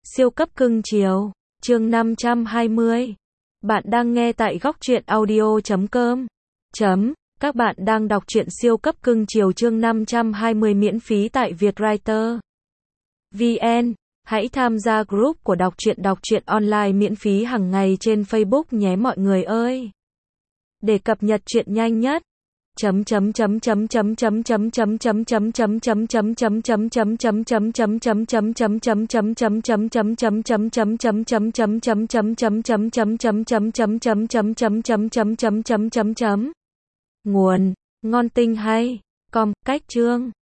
Siêu cấp cưng chiều, chương 520. Bạn đang nghe tại góc truyện audio.com. Các bạn đang đọc truyện siêu cấp cưng chiều chương 520 miễn phí tại Vietwriter VN. Hãy tham gia group của đọc truyện online miễn phí hàng ngày trên Facebook nhé mọi người ơi. Để cập nhật truyện nhanh nhất. Nguồn: Ngon Tinh Hay. Cách chương